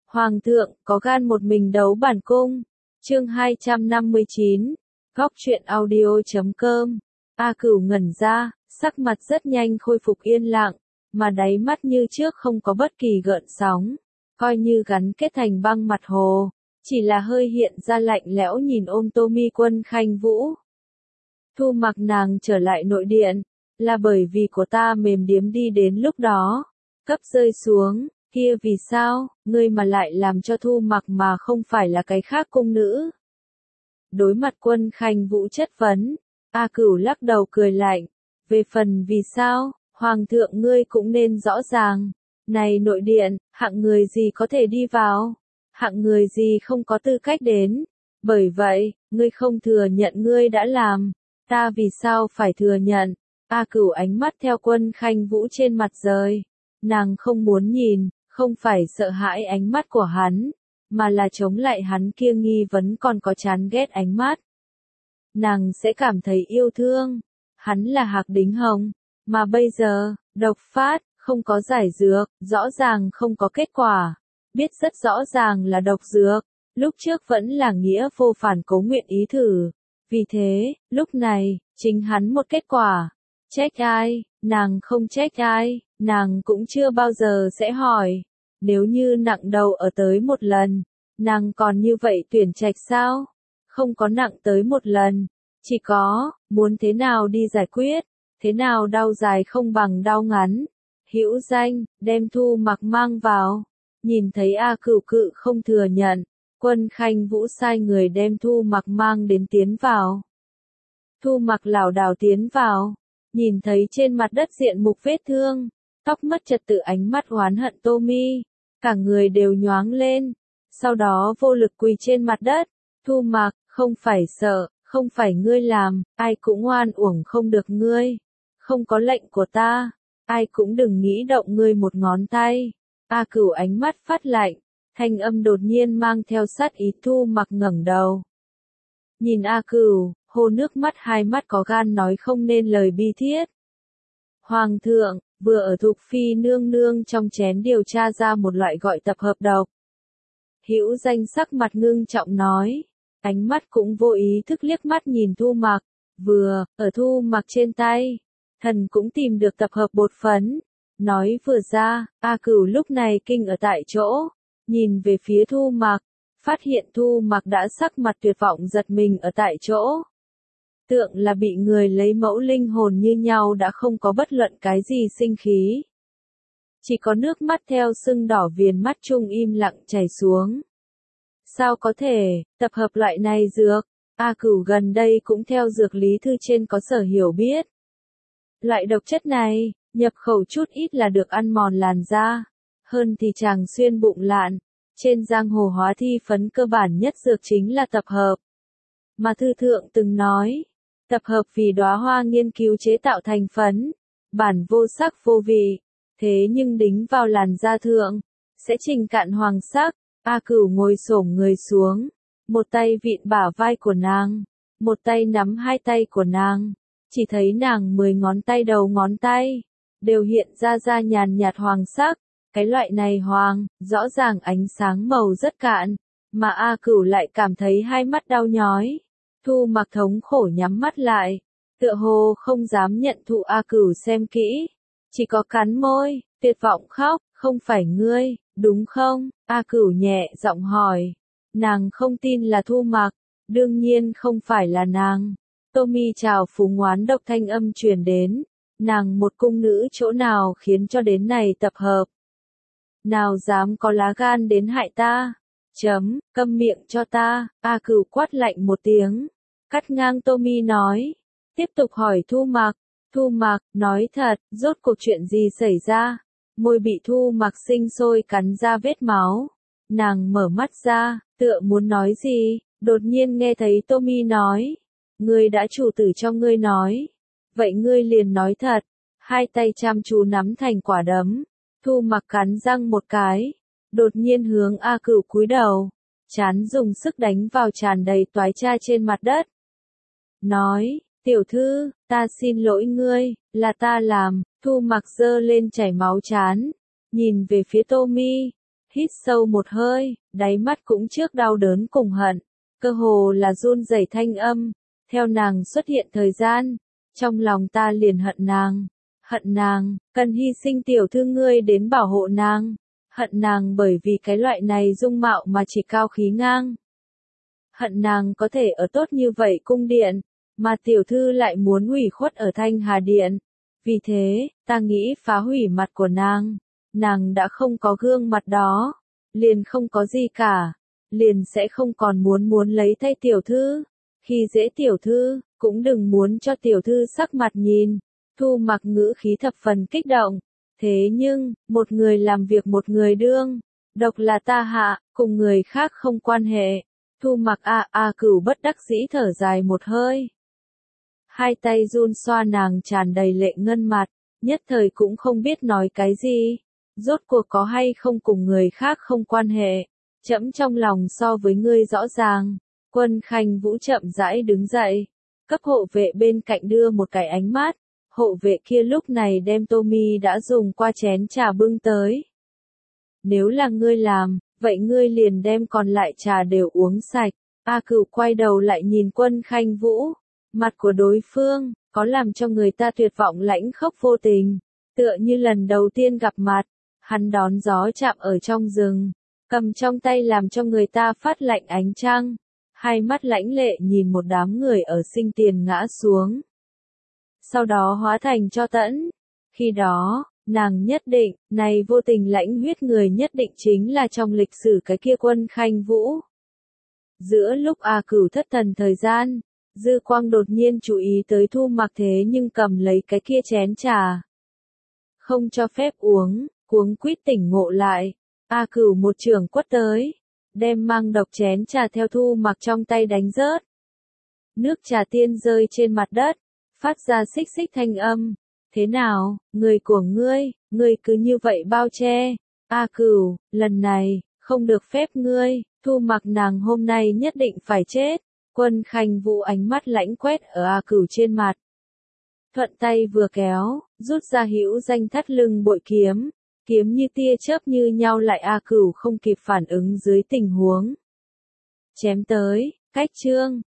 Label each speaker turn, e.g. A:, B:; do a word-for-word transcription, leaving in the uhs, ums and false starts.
A: Hoàng thượng, có gan một mình đấu bản cung. Chương hai trăm năm mươi chín. Góc truyện audio chấm com. A Cửu ngẩn ra, sắc mặt rất nhanh khôi phục yên lặng, mà đáy mắt như trước không có bất kỳ gợn sóng, coi như gắn kết thành băng mặt hồ, chỉ là hơi hiện ra lạnh lẽo nhìn ôm Tô Mi Quân Khanh Vũ. Thu Mặc nàng trở lại nội điện, là bởi vì của ta mềm điếm đi đến lúc đó, cấp rơi xuống, kia vì sao, ngươi mà lại làm cho Thu Mặc mà không phải là cái khác cung nữ. Đối mặt Quân Khanh Vũ chất vấn, A Cửu lắc đầu cười lạnh, về phần vì sao, Hoàng thượng ngươi cũng nên rõ ràng, này nội điện, hạng người gì có thể đi vào, hạng người gì không có tư cách đến, bởi vậy, ngươi không thừa nhận ngươi đã làm, ta vì sao phải thừa nhận. A Cửu ánh mắt theo Quân Khanh Vũ trên mặt rời, nàng không muốn nhìn, không phải sợ hãi ánh mắt của hắn, mà là chống lại hắn kia nghi vấn còn có chán ghét ánh mắt. Nàng sẽ cảm thấy yêu thương, hắn là Hạc Đính Hồng, mà bây giờ, độc phát, không có giải dược, rõ ràng không có kết quả, biết rất rõ ràng là độc dược, lúc trước vẫn là nghĩa vô phản cố nguyện ý thử, vì thế, lúc này, chính hắn một kết quả. Trách ai, nàng không trách ai, nàng cũng chưa bao giờ sẽ hỏi, nếu như nặng đầu ở tới một lần, nàng còn như vậy tuyển trạch sao? Không có nặng tới một lần, chỉ có, muốn thế nào đi giải quyết, thế nào đau dài không bằng đau ngắn. Hữu danh, đem Thu Mặc mang vào, nhìn thấy A Cửu cự không thừa nhận, Quân Khanh Vũ sai người đem Thu Mặc mang đến tiến vào. Thu Mặc lảo đảo tiến vào, nhìn thấy trên mặt đất diện mục vết thương, tóc mất trật tự ánh mắt oán hận Tô Mi, cả người đều nhoáng lên, sau đó vô lực quỳ trên mặt đất. Thu Mặc, không phải sợ, không phải ngươi làm, ai cũng oan uổng không được ngươi, không có lệnh của ta, ai cũng đừng nghĩ động ngươi một ngón tay. A Cửu ánh mắt phát lạnh, thanh âm đột nhiên mang theo sát ý. Thu Mặc ngẩng đầu, nhìn A Cửu, hô nước mắt hai mắt có gan nói không nên lời bi thiết. Hoàng thượng, vừa ở Thục Phi nương nương trong chén điều tra ra một loại gọi tập hợp độc. Hữu danh sắc mặt ngưng trọng nói, ánh mắt cũng vô ý thức liếc mắt nhìn Thu Mặc, vừa, ở Thu Mặc trên tay, thần cũng tìm được tập hợp bột phấn. Nói vừa ra, A Cửu lúc này kinh ở tại chỗ, nhìn về phía Thu Mặc, phát hiện Thu Mặc đã sắc mặt tuyệt vọng giật mình ở tại chỗ. Tượng là bị người lấy mẫu linh hồn như nhau đã không có bất luận cái gì sinh khí. Chỉ có nước mắt theo sưng đỏ viền mắt trung im lặng chảy xuống. Sao có thể, tập hợp loại này dược, A Cửu gần đây cũng theo dược lý thư trên có sở hiểu biết. Loại độc chất này, nhập khẩu chút ít là được ăn mòn làn da, hơn thì chàng xuyên bụng lạn, trên giang hồ hóa thi phấn cơ bản nhất dược chính là tập hợp. Mà thư thượng từng nói, tập hợp vì đóa hoa nghiên cứu chế tạo thành phấn, bản vô sắc vô vị, thế nhưng đính vào làn da thượng, sẽ trình cạn hoàng sắc. A Cửu ngồi xổm người xuống, một tay vịn bả vai của nàng, một tay nắm hai tay của nàng, chỉ thấy nàng mười ngón tay đầu ngón tay, đều hiện ra ra nhàn nhạt hoàng sắc, cái loại này hoàng, rõ ràng ánh sáng màu rất cạn, mà A Cửu lại cảm thấy hai mắt đau nhói. Thu Mặc thống khổ nhắm mắt lại, tựa hồ không dám nhận thụ A Cửu xem kỹ, chỉ có cắn môi, tuyệt vọng khóc, không phải ngươi, đúng không? A Cửu nhẹ giọng hỏi, nàng không tin là Thu Mặc, đương nhiên không phải là nàng. Tô Mi chào phúng ngoán độc thanh âm truyền đến, nàng một cung nữ chỗ nào khiến cho đến này tập hợp. Nào dám có lá gan đến hại ta? Chấm, câm miệng cho ta. A Cửu quát lạnh một tiếng, cắt ngang Tô Mi nói, tiếp tục hỏi Thu Mặc. Thu Mặc, nói thật, rốt cuộc chuyện gì xảy ra? Môi bị Thu Mặc sinh sôi cắn ra vết máu. Nàng mở mắt ra, tựa muốn nói gì, đột nhiên nghe thấy Tô Mi nói, ngươi đã chủ tử cho ngươi nói, vậy ngươi liền nói thật. Hai tay chăm chú nắm thành quả đấm, Thu Mặc cắn răng một cái, đột nhiên hướng A Cửu cúi đầu, trán dùng sức đánh vào tràn đầy toái cha trên mặt đất. Nói, tiểu thư, ta xin lỗi ngươi, là ta làm. Thu Mặc giơ lên chảy máu trán, nhìn về phía Tô Mi, hít sâu một hơi, đáy mắt cũng trước đau đớn cùng hận, cơ hồ là run rẩy thanh âm, theo nàng xuất hiện thời gian, trong lòng ta liền hận nàng, hận nàng, cần hy sinh tiểu thư ngươi đến bảo hộ nàng, hận nàng bởi vì cái loại này dung mạo mà chỉ cao khí ngang. Hận nàng có thể ở tốt như vậy cung điện, mà tiểu thư lại muốn hủy khuất ở Thanh Hà Điện. Vì thế, ta nghĩ phá hủy mặt của nàng. Nàng đã không có gương mặt đó, liền không có gì cả, liền sẽ không còn muốn muốn lấy thay tiểu thư. Khi dễ tiểu thư, cũng đừng muốn cho tiểu thư sắc mặt nhìn. Thu Mặc ngữ khí thập phần kích động. Thế nhưng, một người làm việc một người đương, độc là ta hạ, cùng người khác không quan hệ. Thu Mặc a a cửu bất đắc dĩ thở dài một hơi. Hai tay run xoa nàng tràn đầy lệ ngân mặt, nhất thời cũng không biết nói cái gì. Rốt cuộc có hay không cùng người khác không quan hệ. Trẫm trong lòng so với ngươi rõ ràng. Quân Khanh Vũ chậm rãi đứng dậy, cấp hộ vệ bên cạnh đưa một cái ánh mắt. Hộ vệ kia lúc này đem tô mi đã dùng qua chén trà bưng tới. Nếu là ngươi làm, vậy ngươi liền đem còn lại trà đều uống sạch. A Cửu quay đầu lại nhìn Quân Khanh Vũ, mặt của đối phương, có làm cho người ta tuyệt vọng lãnh khốc vô tình, tựa như lần đầu tiên gặp mặt, hắn đón gió chạm ở trong rừng, cầm trong tay làm cho người ta phát lạnh ánh trăng, hai mắt lãnh lệ nhìn một đám người ở sinh tiền ngã xuống. Sau đó hóa thành cho tẫn, khi đó, nàng nhất định, này vô tình lãnh huyết người nhất định chính là trong lịch sử cái kia Quân Khanh Vũ. Giữa lúc A Cửu thất thần thời gian, Dư Quang đột nhiên chú ý tới Thu Mặc thế nhưng cầm lấy cái kia chén trà. Không cho phép uống, cuống quýt tỉnh ngộ lại, A Cửu một trường quất tới, đem mang độc chén trà theo Thu Mặc trong tay đánh rớt. Nước trà tiên rơi trên mặt đất, phát ra xích xích thanh âm. Thế nào, người của ngươi, ngươi cứ như vậy bao che. A Cửu, lần này, không được phép ngươi, Thu Mặc nàng hôm nay nhất định phải chết. Quân Khanh Vũ ánh mắt lãnh quét ở A Cửu trên mặt. Thuận tay vừa kéo, rút ra hữu danh thắt lưng bội kiếm, kiếm như tia chớp như nhau lại A Cửu không kịp phản ứng dưới tình huống. Chém tới, cách chương.